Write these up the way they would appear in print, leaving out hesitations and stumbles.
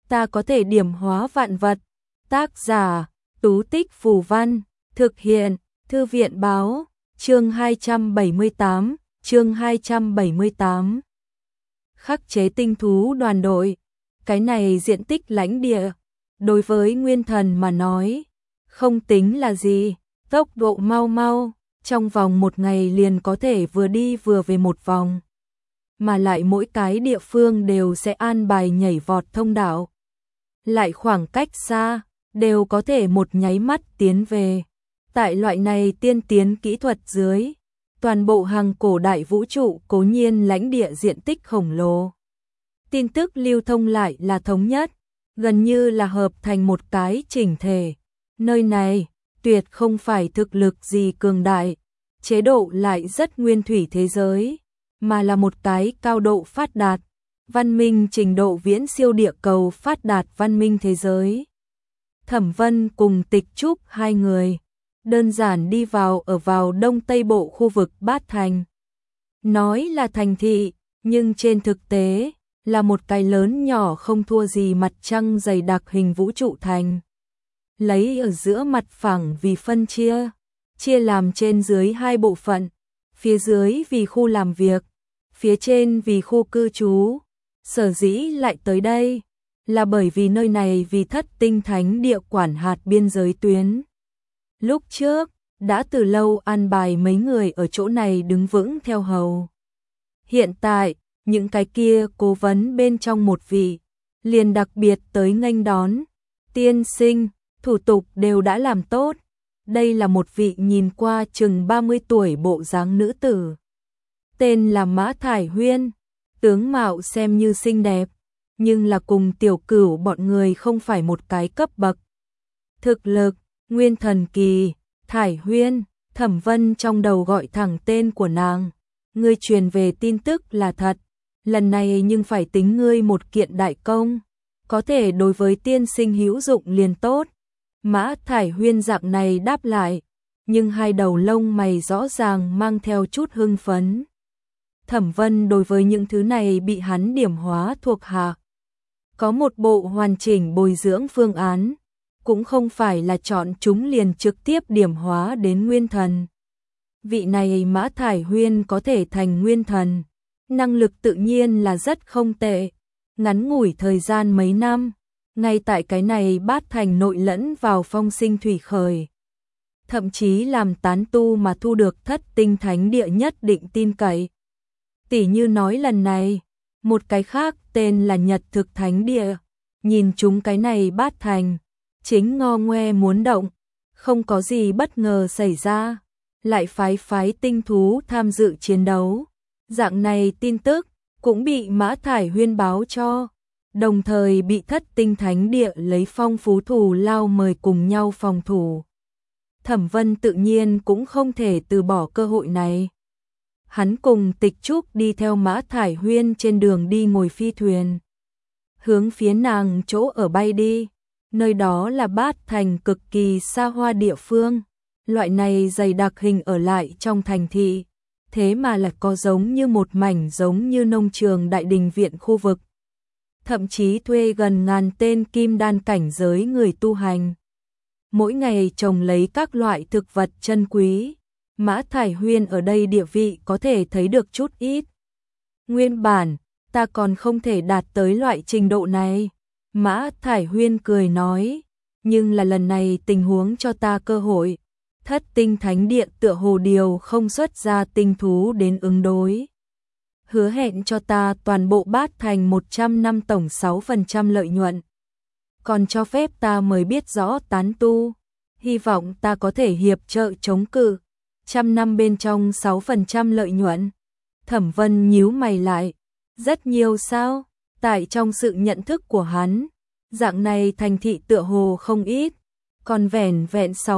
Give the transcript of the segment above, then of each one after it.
ta có thể điểm hóa vạn vật. Tác giả, Tú Tích Phù Văn, thực hiện, Thư viện Báo, chương 278, chương 278. Khắc chế tinh thú đoàn đội. Cái này diện tích lãnh địa, đối với nguyên thần mà nói, không tính là gì, tốc độ mau mau, trong vòng một ngày liền có thể vừa đi vừa về một vòng. Mà lại mỗi cái địa phương đều sẽ an bài nhảy vọt thông đạo. Lại khoảng cách xa, đều có thể một nháy mắt tiến về. Tại loại này tiên tiến kỹ thuật dưới, toàn bộ hàng cổ đại vũ trụ cố nhiên lãnh địa diện tích khổng lồ. Tin tức lưu thông lại là thống nhất, gần như là hợp thành một cái chỉnh thể. Nơi này, tuyệt không phải thực lực gì cường đại, chế độ lại rất nguyên thủy thế giới, mà là một cái cao độ phát đạt, văn minh trình độ viễn siêu địa cầu phát đạt văn minh thế giới. Thẩm Vân cùng Tịch Trúc hai người, đơn giản đi vào đông tây bộ khu vực Bát Thành. Nói là thành thị, nhưng trên thực tế, là một cái lớn nhỏ không thua gì mặt trăng dày đặc hình vũ trụ thành. Lấy ở giữa mặt phẳng vì phân chia làm trên dưới hai bộ phận, phía dưới vì khu làm việc, phía trên vì khu cư trú. Sở dĩ lại tới đây, là bởi vì nơi này vì Thất Tinh Thánh Địa quản hạt biên giới tuyến. Lúc trước, đã từ lâu an bài mấy người ở chỗ này đứng vững theo hầu. Hiện tại, những cái kia cố vấn bên trong một vị, liền đặc biệt tới nghênh đón. Tiên sinh, thủ tục đều đã làm tốt. Đây là một vị nhìn qua chừng 30 tuổi bộ dáng nữ tử. Tên là Mã Thải Huyên, tướng mạo xem như xinh đẹp, nhưng là cùng Tiểu Cửu bọn người không phải một cái cấp bậc. Thực lực, nguyên thần kỳ, Thải Huyên, Thẩm Vân trong đầu gọi thẳng tên của nàng. Ngươi truyền về tin tức là thật, lần này nhưng phải tính ngươi một kiện đại công, có thể đối với tiên sinh hữu dụng liền tốt. Mã Thải Huyên dạng này đáp lại, nhưng hai đầu lông mày rõ ràng mang theo chút hưng phấn. Thẩm Vân đối với những thứ này bị hắn điểm hóa thuộc hạ, có một bộ hoàn chỉnh bồi dưỡng phương án, cũng không phải là chọn chúng liền trực tiếp điểm hóa đến nguyên thần. Vị này Mã Thải Huyên có thể thành nguyên thần, năng lực tự nhiên là rất không tệ. Ngắn ngủi thời gian mấy năm, ngay tại cái này Bát Thành nội lẫn vào phong sinh thủy khởi. Thậm chí làm tán tu mà thu được Thất Tinh Thánh Địa nhất định tin cậy. Tỉ như nói lần này, một cái khác tên là Nhật Thực Thánh Địa, nhìn chúng cái này Bát Thành, chính ngo ngoe muốn động, không có gì bất ngờ xảy ra, lại phái tinh thú tham dự chiến đấu. Dạng này tin tức cũng bị Mã Thải Huyên báo cho, đồng thời bị Thất Tinh Thánh Địa lấy phong phú thù lao mời cùng nhau phòng thủ. Thẩm Vân tự nhiên cũng không thể từ bỏ cơ hội này. Hắn cùng Tịch Trúc đi theo Mã Thải Huyên trên đường đi ngồi phi thuyền, hướng phía nàng chỗ ở bay đi. Nơi đó là Bát Thành cực kỳ xa hoa địa phương, loại này dày đặc hình ở lại trong thành thị, thế mà lại có giống như một mảnh giống như nông trường đại đình viện khu vực. Thậm chí thuê gần ngàn tên kim đan cảnh giới người tu hành, mỗi ngày trồng lấy các loại thực vật chân quý. Mã Thải Huyên ở đây địa vị có thể thấy được chút ít. Nguyên bản, ta còn không thể đạt tới loại trình độ này. Mã Thải Huyên cười nói, nhưng là lần này tình huống cho ta cơ hội. Thất Tinh Thánh Địa tựa hồ điều không xuất ra tinh thú đến ứng đối. Hứa hẹn cho ta toàn bộ Bát Thành 100 năm tổng 6% lợi nhuận. Còn cho phép ta mới biết rõ tán tu. Hy vọng ta có thể hiệp trợ chống cự. 100 năm bên trong 6% lợi nhuận. Thẩm Vân nhíu mày lại. Rất nhiều sao? Tại trong sự nhận thức của hắn, dạng này thành thị tựa hồ không ít, còn vẻn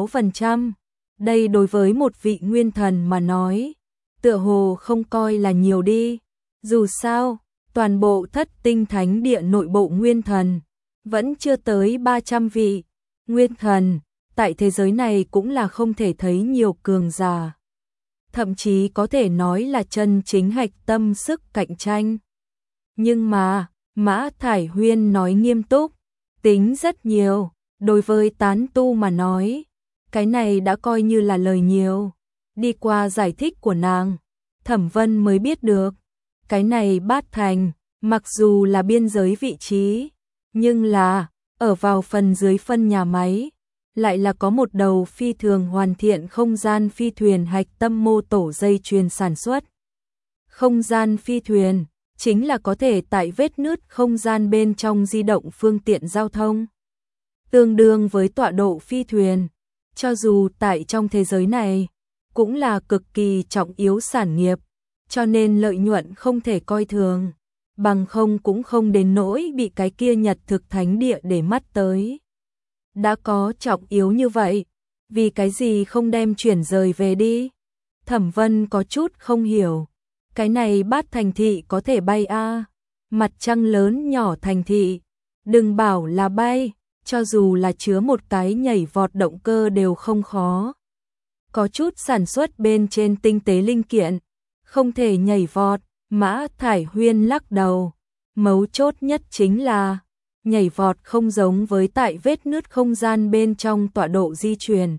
6%. Đây đối với một vị nguyên thần mà nói, tựa hồ không coi là nhiều đi. Dù sao, toàn bộ Thất Tinh Thánh Địa nội bộ nguyên thần, vẫn chưa tới 300 vị. Nguyên thần, tại thế giới này cũng là không thể thấy nhiều cường giả. Thậm chí có thể nói là chân chính hạch tâm sức cạnh tranh. Nhưng mà, Mã Thải Huyên nói nghiêm túc, tính rất nhiều, đối với tán tu mà nói, cái này đã coi như là lời nhiều. Đi qua giải thích của nàng, Thẩm Vân mới biết được, cái này Bát Thành, mặc dù là biên giới vị trí, nhưng là, ở vào phần dưới phân nhà máy, lại là có một đầu phi thường hoàn thiện không gian phi thuyền hạch tâm mô tổ dây chuyền sản xuất. Không gian phi thuyền, chính là có thể tại vết nứt không gian bên trong di động phương tiện giao thông. Tương đương với tọa độ phi thuyền, cho dù tại trong thế giới này, cũng là cực kỳ trọng yếu sản nghiệp, cho nên lợi nhuận không thể coi thường, bằng không cũng không đến nỗi bị cái kia Nhật thực thánh địa để mắt tới. Đã có trọng yếu như vậy, vì cái gì không đem chuyển rời về đi? Thẩm Vân có chút không hiểu, cái này Bát Thành thị có thể bay a, mặt trăng lớn nhỏ thành thị, đừng bảo là bay, cho dù là chứa một cái nhảy vọt động cơ đều không khó. Có chút sản xuất bên trên tinh tế linh kiện, không thể nhảy vọt, Mã Thải Huyên lắc đầu. Mấu chốt nhất chính là, nhảy vọt không giống với tại vết nứt không gian bên trong tọa độ di chuyển.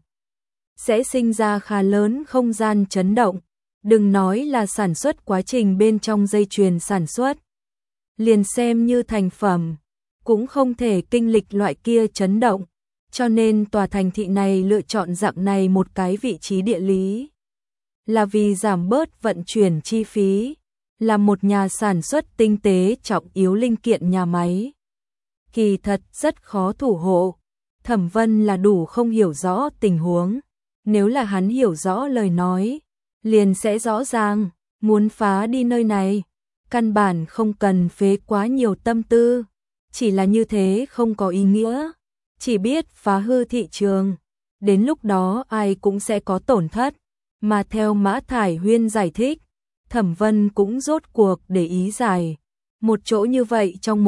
Sẽ sinh ra khá lớn không gian chấn động, đừng nói là sản xuất quá trình bên trong dây chuyền sản xuất. Liền xem như thành phẩm, cũng không thể kinh lịch loại kia chấn động, cho nên tòa thành thị này lựa chọn dạng này một cái vị trí địa lý. Là vì giảm bớt vận chuyển chi phí, là một nhà sản xuất tinh tế trọng yếu linh kiện nhà máy. Kỳ thật rất khó thủ hộ, Thẩm Vân là đủ không hiểu rõ tình huống, nếu là hắn hiểu rõ lời nói, liền sẽ rõ ràng, muốn phá đi nơi này, căn bản không cần phế quá nhiều tâm tư, chỉ là như thế không có ý nghĩa, chỉ biết phá hư thị trường, đến lúc đó ai cũng sẽ có tổn thất, mà theo Mã Thải Huyên giải thích, Thẩm Vân cũng rốt cuộc để ý giải. Một chỗ như vậy trong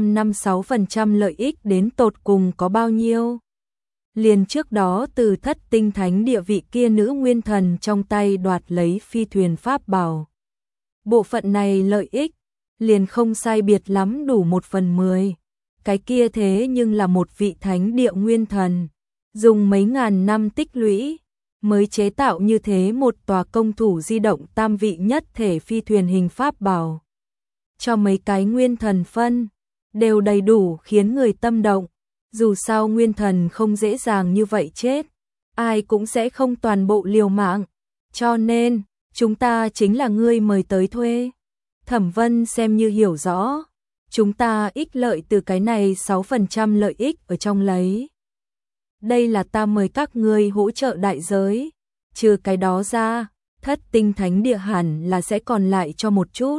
156% lợi ích đến tột cùng có bao nhiêu? Liền trước đó từ Thất Tinh Thánh địa vị kia nữ nguyên thần trong tay đoạt lấy phi thuyền pháp bảo. Bộ phận này lợi ích, liền không sai biệt lắm đủ 1/10. Cái kia thế nhưng là một vị thánh địa nguyên thần, dùng mấy ngàn năm tích lũy, mới chế tạo như thế một tòa công thủ di động tam vị nhất thể phi thuyền hình pháp bảo. Cho mấy cái nguyên thần phân, đều đầy đủ khiến người tâm động, dù sao nguyên thần không dễ dàng như vậy chết, ai cũng sẽ không toàn bộ liều mạng, cho nên, chúng ta chính là ngươi mời tới thuê. Thẩm Vân xem như hiểu rõ, chúng ta ích lợi từ cái này 6% lợi ích ở trong lấy. Đây là ta mời các ngươi hỗ trợ đại giới, trừ cái đó ra, Thất Tinh Thánh địa hẳn là sẽ còn lại cho một chút.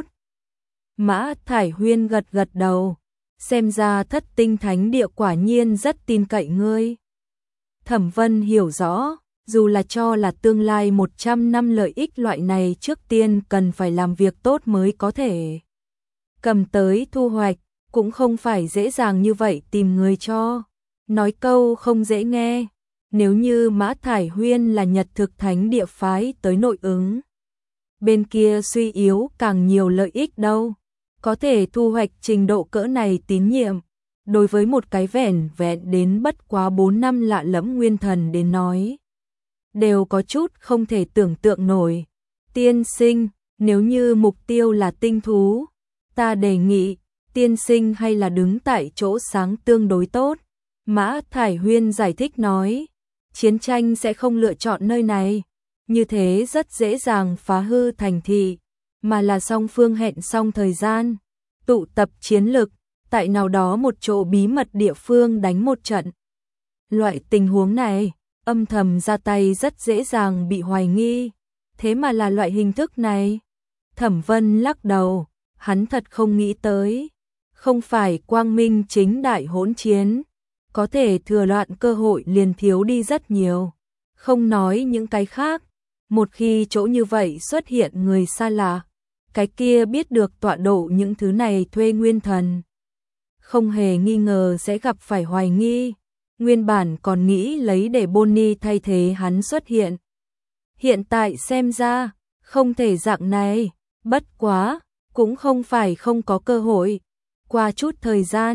Mã Thải Huyên gật gật đầu, xem ra Thất Tinh Thánh địa quả nhiên rất tin cậy ngươi. Thẩm Vân hiểu rõ, dù là cho là tương lai 100 năm lợi ích loại này trước tiên cần phải làm việc tốt mới có thể cầm tới thu hoạch, cũng không phải dễ dàng như vậy tìm người cho. Nói câu không dễ nghe, nếu như Mã Thải Huyên là Nhật thực thánh địa phái tới nội ứng, bên kia suy yếu càng nhiều lợi ích đâu, có thể thu hoạch trình độ cỡ này tín nhiệm, đối với một cái vẻn vẹn đến bất quá 4 năm lạ lẫm nguyên thần đến nói, đều có chút không thể tưởng tượng nổi. Tiên sinh, nếu như mục tiêu là tinh thú, ta đề nghị, tiên sinh hay là đứng tại chỗ sáng tương đối tốt. Mã Thải Huyên giải thích nói, chiến tranh sẽ không lựa chọn nơi này, như thế rất dễ dàng phá hư thành thị, mà là song phương hẹn xong thời gian, tụ tập chiến lực, tại nào đó một chỗ bí mật địa phương đánh một trận. Loại tình huống này, âm thầm ra tay rất dễ dàng bị hoài nghi, thế mà là loại hình thức này. Thẩm Vân lắc đầu, hắn thật không nghĩ tới, không phải quang minh chính đại hỗn chiến, có thể thừa loạn cơ hội liền thiếu đi rất nhiều. Không nói những cái khác, một khi chỗ như vậy xuất hiện người xa lạ, cái kia biết được tọa độ những thứ này thuê nguyên thần, không hề nghi ngờ sẽ gặp phải hoài nghi. Nguyên bản còn nghĩ lấy để Bonnie thay thế hắn xuất hiện. Hiện tại xem ra, không thể dạng này, bất quá, cũng không phải không có cơ hội. Qua chút thời gian,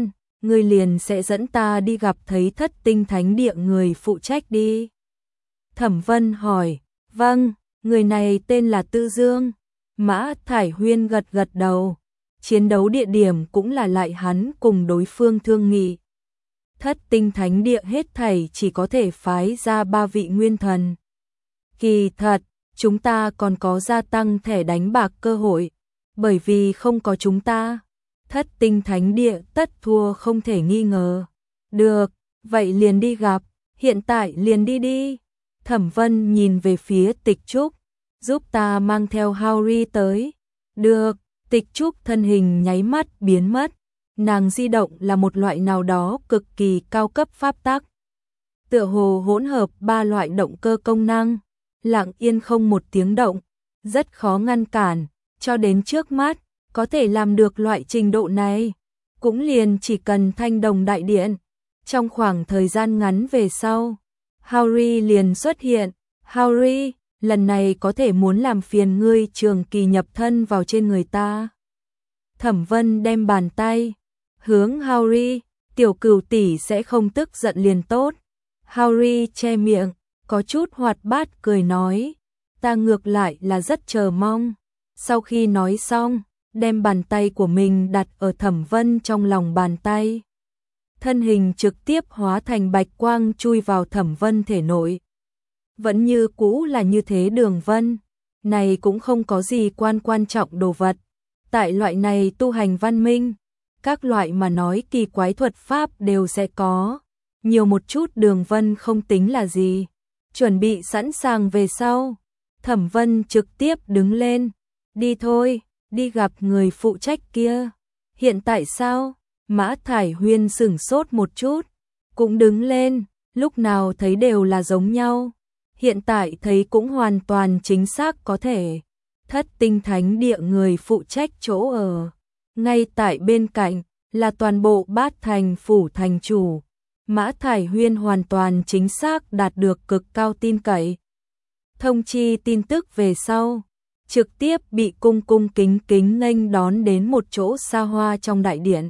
ngươi liền sẽ dẫn ta đi gặp thấy Thất Tinh Thánh Địa người phụ trách đi. Thẩm Vân hỏi, vâng, người này tên là Tư Dương. Mã Thải Huyên gật gật đầu. Chiến đấu địa điểm cũng là lại hắn cùng đối phương thương nghị. Thất Tinh Thánh Địa hết thảy chỉ có thể phái ra 3 vị nguyên thần. Kỳ thật, chúng ta còn có gia tăng thẻ đánh bạc cơ hội, bởi vì không có chúng ta, Thất Tinh Thánh Địa tất thua không thể nghi ngờ. Được, vậy liền đi gặp, hiện tại liền đi đi. Thẩm Vân nhìn về phía Tịch Trúc, giúp ta mang theo Harry tới. Được, Tịch Trúc thân hình nháy mắt biến mất. Nàng di động là một loại nào đó cực kỳ cao cấp pháp tắc. Tựa hồ hỗn hợp 3 loại động cơ công năng, lặng yên không một tiếng động, rất khó ngăn cản, cho đến trước mắt, có thể làm được loại trình độ này, cũng liền chỉ cần Thanh Đồng Đại Điện. Trong khoảng thời gian ngắn về sau, Harry liền xuất hiện. Harry, lần này có thể muốn làm phiền ngươi trường kỳ nhập thân vào trên người ta. Thẩm Vân đem bàn tay hướng Harry, tiểu cừu tỷ sẽ không tức giận liền tốt. Harry che miệng, có chút hoạt bát cười nói, ta ngược lại là rất chờ mong. Sau khi nói xong, đem bàn tay của mình đặt ở Thẩm Vân trong lòng bàn tay. Thân hình trực tiếp hóa thành bạch quang chui vào Thẩm Vân thể nội. Vẫn như cũ là như thế Đường Vân, này cũng không có gì quan trọng đồ vật. Tại loại này tu hành văn minh, các loại mà nói kỳ quái thuật pháp đều sẽ có. Nhiều một chút Đường Vân không tính là gì. Chuẩn bị sẵn sàng về sau, Thẩm Vân trực tiếp đứng lên. Đi thôi, đi gặp người phụ trách kia. Hiện tại sao? Mã Thải Huyên sửng sốt một chút, cũng đứng lên, lúc nào thấy đều là giống nhau. Hiện tại thấy cũng hoàn toàn chính xác có thể. Thất Tinh Thánh Địa người phụ trách chỗ ở. Ngay tại bên cạnh, là toàn bộ Bát Thành phủ thành chủ. Mã Thải Huyên hoàn toàn chính xác đạt được cực cao tin cậy. Thông chi tin tức về sau, trực tiếp bị cung kính nghênh đón đến một chỗ xa hoa trong đại điện.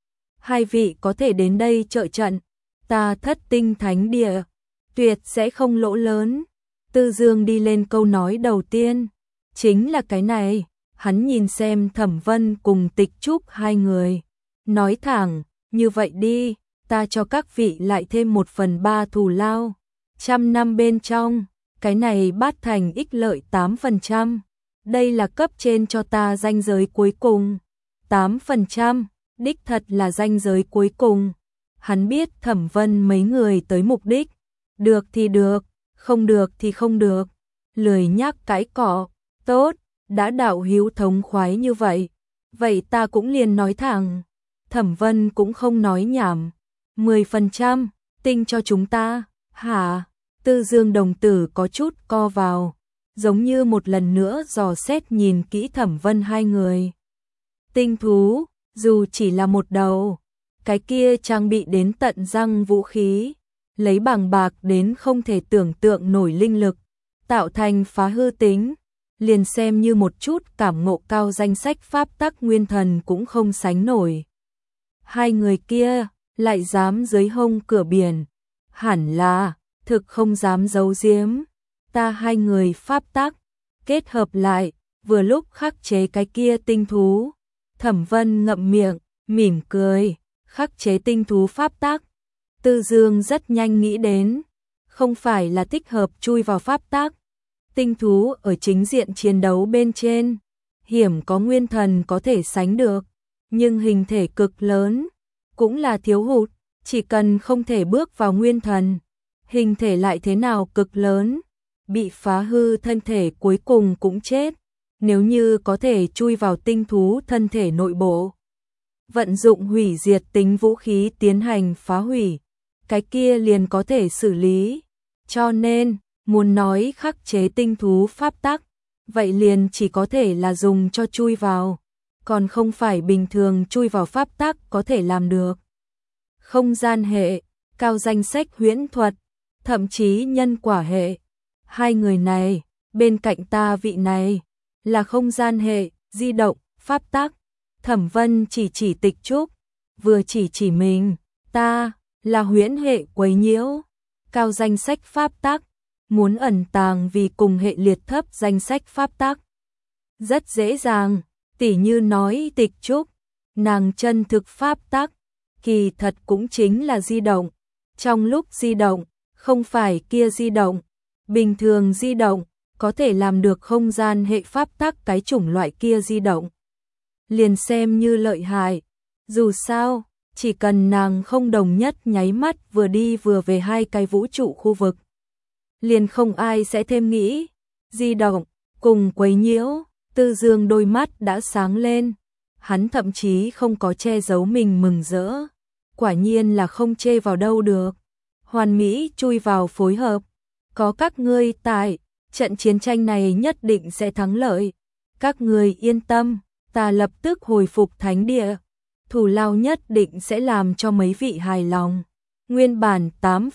Hai vị có thể đến đây trợ trận, ta Thất Tinh Thánh Địa tuyệt sẽ không lỗ lớn. Tư Dương đi lên câu nói đầu tiên, chính là cái này. Hắn nhìn xem Thẩm Vân cùng Tịch Trúc hai người, nói thẳng, như vậy đi, ta cho các vị lại thêm 1/3 thù lao. 100 năm bên trong, cái này Bát Thành ích lợi 8%. Đây là cấp trên cho ta ranh giới cuối cùng. 8%, đích thật là ranh giới cuối cùng. Hắn biết Thẩm Vân mấy người tới mục đích. Được thì được, không được thì không được. Lười nhác cãi cọ. Tốt, đã đạo hiếu thống khoái như vậy. Vậy ta cũng liền nói thẳng. Thẩm Vân cũng không nói nhảm. 10%, tinh cho chúng ta. Hả? Tư Dương đồng tử có chút co vào, giống như một lần nữa dò xét nhìn kỹ Thẩm Vân hai người. Tinh thú, dù chỉ là một đầu, cái kia trang bị đến tận răng vũ khí, lấy bằng bạc đến không thể tưởng tượng nổi linh lực, tạo thành phá hư tính, liền xem như một chút cảm ngộ cao danh sách pháp tắc nguyên thần cũng không sánh nổi. Hai người kia lại dám dưới hông cửa biển, hẳn là thực không dám giấu giếm. Ta hai người pháp tắc kết hợp lại, vừa lúc khắc chế cái kia tinh thú. Thẩm Vân ngậm miệng, mỉm cười, khắc chế tinh thú pháp tắc. Tư Dương rất nhanh nghĩ đến, không phải là thích hợp chui vào pháp tắc. Tinh thú ở chính diện chiến đấu bên trên, hiểm có nguyên thần có thể sánh được, nhưng hình thể cực lớn, cũng là thiếu hụt, chỉ cần không thể bước vào nguyên thần, hình thể lại thế nào cực lớn, bị phá hư thân thể cuối cùng cũng chết. Nếu như có thể chui vào tinh thú thân thể nội bộ, vận dụng hủy diệt tính vũ khí tiến hành phá hủy, cái kia liền có thể xử lý. Cho nên, muốn nói khắc chế tinh thú pháp tắc, vậy liền chỉ có thể là dùng cho chui vào, còn không phải bình thường chui vào pháp tắc có thể làm được. Không gian hệ, cao danh sách huyễn thuật, thậm chí nhân quả hệ. Hai người này, bên cạnh ta vị này, là không gian hệ, di động, pháp tắc. Thẩm Vân chỉ Tịch Trúc, vừa chỉ mình, ta là huyễn hệ quấy nhiễu, cao danh sách pháp tắc, muốn ẩn tàng vì cùng hệ liệt thấp danh sách pháp tắc. Rất dễ dàng, tỉ như nói tịch trúc, nàng chân thực pháp tắc, kỳ thật cũng chính là di động. Trong lúc di động, không phải kia di động, bình thường di động, có thể làm được không gian hệ pháp tắc cái chủng loại kia di động. Liền xem như lợi hại, dù sao, chỉ cần nàng không đồng nhất nháy mắt vừa đi vừa về hai cái vũ trụ khu vực. Liền không ai sẽ thêm nghĩ, di động, cùng quấy nhiễu, Tư Dương đôi mắt đã sáng lên. Hắn thậm chí không có che giấu mình mừng rỡ. Quả nhiên là không chê vào đâu được. Hoàn mỹ chui vào phối hợp. Có các ngươi tại, trận chiến tranh này nhất định sẽ thắng lợi. Các ngươi yên tâm, ta lập tức hồi phục thánh địa. Thủ lao nhất định sẽ làm cho mấy vị hài lòng. Nguyên bản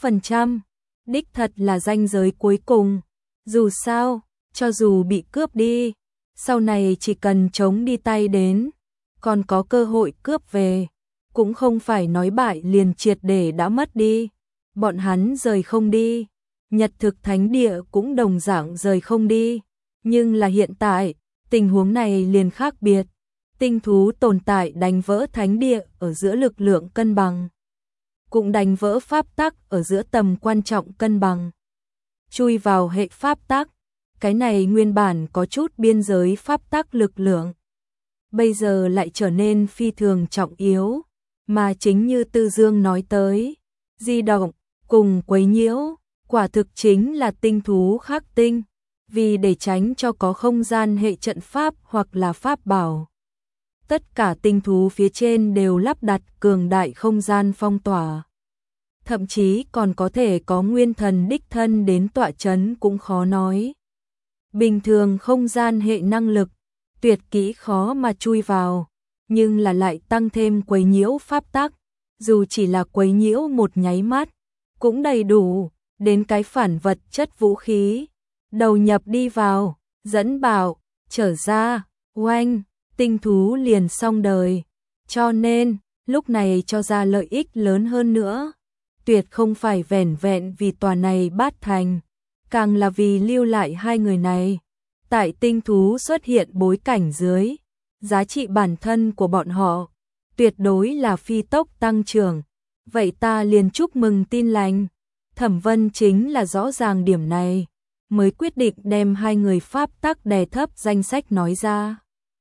8%, đích thật là ranh giới cuối cùng. Dù sao, cho dù bị cướp đi, sau này chỉ cần chống đi tay đến, còn có cơ hội cướp về, cũng không phải nói bại liền triệt để đã mất đi. Bọn hắn rời không đi, Nhật thực thánh địa cũng đồng dạng rời không đi, nhưng là hiện tại, tình huống này liền khác biệt. Tinh thú tồn tại đánh vỡ thánh địa ở giữa lực lượng cân bằng, cũng đánh vỡ pháp tắc ở giữa tầm quan trọng cân bằng. Chui vào hệ pháp tắc, cái này nguyên bản có chút biên giới pháp tắc lực lượng, bây giờ lại trở nên phi thường trọng yếu, mà chính như Tư Dương nói tới, di động, cùng quấy nhiễu, quả thực chính là tinh thú khắc tinh, vì để tránh cho có không gian hệ trận pháp hoặc là pháp bảo. Tất cả tinh thú phía trên đều lắp đặt cường đại không gian phong tỏa. Thậm chí còn có thể có nguyên thần đích thân đến tọa chấn cũng khó nói. Bình thường không gian hệ năng lực, tuyệt kỹ khó mà chui vào, nhưng là lại tăng thêm quấy nhiễu pháp tắc, dù chỉ là quấy nhiễu một nháy mắt, cũng đầy đủ, đến cái phản vật chất vũ khí, đầu nhập đi vào, dẫn bảo, trở ra, oanh, tinh thú liền xong đời. Cho nên, lúc này cho ra lợi ích lớn hơn nữa, tuyệt không phải vẻn vẹn vì tòa này bát thành, càng là vì lưu lại hai người này. Tại tinh thú xuất hiện bối cảnh dưới, giá trị bản thân của bọn họ tuyệt đối là phi tốc tăng trưởng. Vậy ta liền chúc mừng tin lành. Thẩm Vân chính là rõ ràng điểm này, mới quyết định đem hai người pháp tắc đè thấp danh sách nói ra.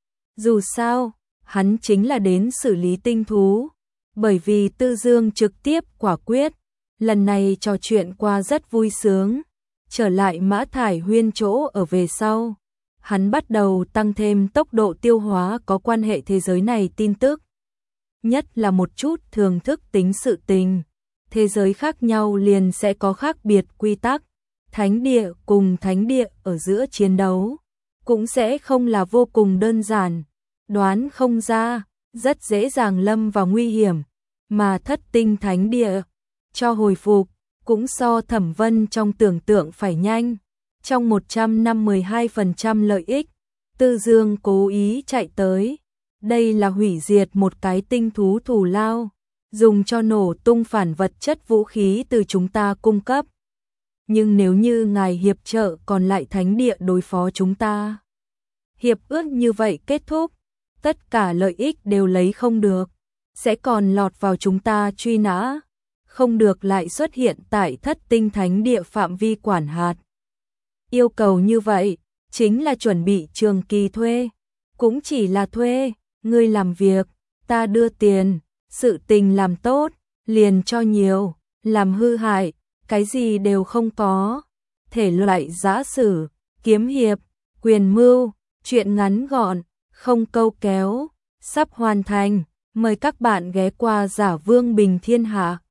Dù sao, hắn chính là đến xử lý tinh thú, bởi vì Tư Dương trực tiếp quả quyết, lần này trò chuyện qua rất vui sướng. Trở lại Mã Thải Huyên chỗ ở về sau, hắn bắt đầu tăng thêm tốc độ tiêu hóa có quan hệ thế giới này tin tức. Nhất là một chút thường thức tính sự tình, thế giới khác nhau liền sẽ có khác biệt quy tắc, thánh địa cùng thánh địa ở giữa chiến đấu, cũng sẽ không là vô cùng đơn giản, đoán không ra, rất dễ dàng lâm vào nguy hiểm, mà Thất Tinh thánh địa, cho hồi phục, cũng so Thẩm Vân trong tưởng tượng phải nhanh. Trong 152% lợi ích, Tư Dương cố ý chạy tới. Đây là hủy diệt một cái tinh thú thù lao, dùng cho nổ tung phản vật chất vũ khí từ chúng ta cung cấp. Nhưng nếu như ngài hiệp trợ còn lại thánh địa đối phó chúng ta, hiệp ước như vậy kết thúc, tất cả lợi ích đều lấy không được, sẽ còn lọt vào chúng ta truy nã, không được lại xuất hiện tại Thất Tinh thánh địa phạm vi quản hạt. Yêu cầu như vậy, chính là chuẩn bị trường kỳ thuê, cũng chỉ là thuê, ngươi làm việc, ta đưa tiền, sự tình làm tốt, liền cho nhiều, làm hư hại, cái gì đều không có. Thể loại giã sử, kiếm hiệp, quyền mưu, truyện ngắn gọn, không câu kéo, sắp hoàn thành, mời các bạn ghé qua Giả Vương Bình Thiên Hạ.